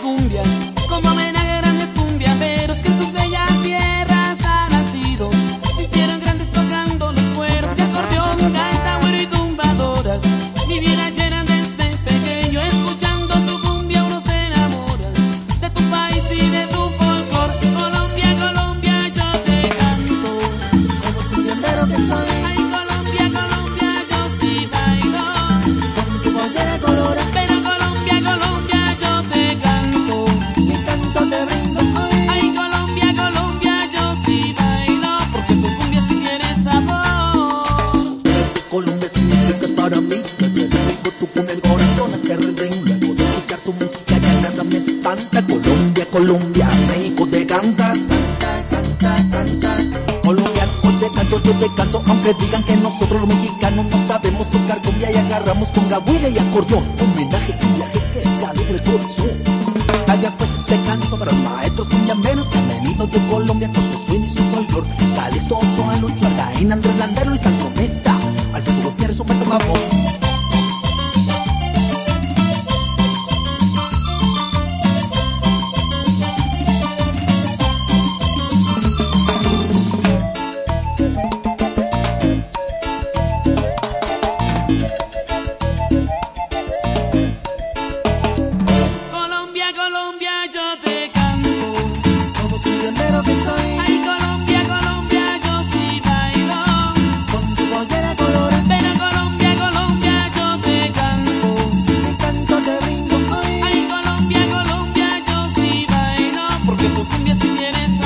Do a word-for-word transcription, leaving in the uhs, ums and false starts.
cumbia, como homenaje a grandes cumbiamberos que en tus bellas tierras han nacido. Se hicieron grandes tocando los cueros de acordeón, gaita, güero y tumbadoras. Mi vida llena desde pequeño, escuchando tu cumbia uno se enamora de tu país y de tu folclor. Colombia, Colombia, yo te canto, Como cumbiambero que soy, ay Colombia, Colombia, yo sí bailo. con tu pollera colorada, Pero Colombia, Colombia, yo te canto, mi canto te brindo hoy. ay Colombia, Colombia, yo sí bailo, porque tu cumbia sí tiene sabor. Colombia significa para mí, que te dedico tu cumbia, el corazón hace ring ring. Luego de escuchar tu música ya nada me espanta. Colombia, Colombia, México te canta, canta, canta, canta. Colombiano, hoy te canto, yo te canto, aunque digan que nosotros los mexicanos no sabemos tocar cumbia y agarramos con guira y acordeón. Homenaje, cumbia, que te alegra el corazón. Vaya pues este canto para los maestros cumbiamberos que han venido de Colombia con su swing y su folclor. Calixto, Ochoa, Lucho, Argaín, Andrés Landero y Santo Mesa, Alfredo Gutiérrez, Humberto Pavón. Colombia, Colombia, yo te canto, Como cumbiambero que soy, ay Colombia, Colombia, yo sí bailo. con tu pollera colorada, Pero Colombia, Colombia, yo te canto, mi canto te brindo hoy. ay Colombia, Colombia, yo sí bailo, porque tu cumbia sí tiene sabor.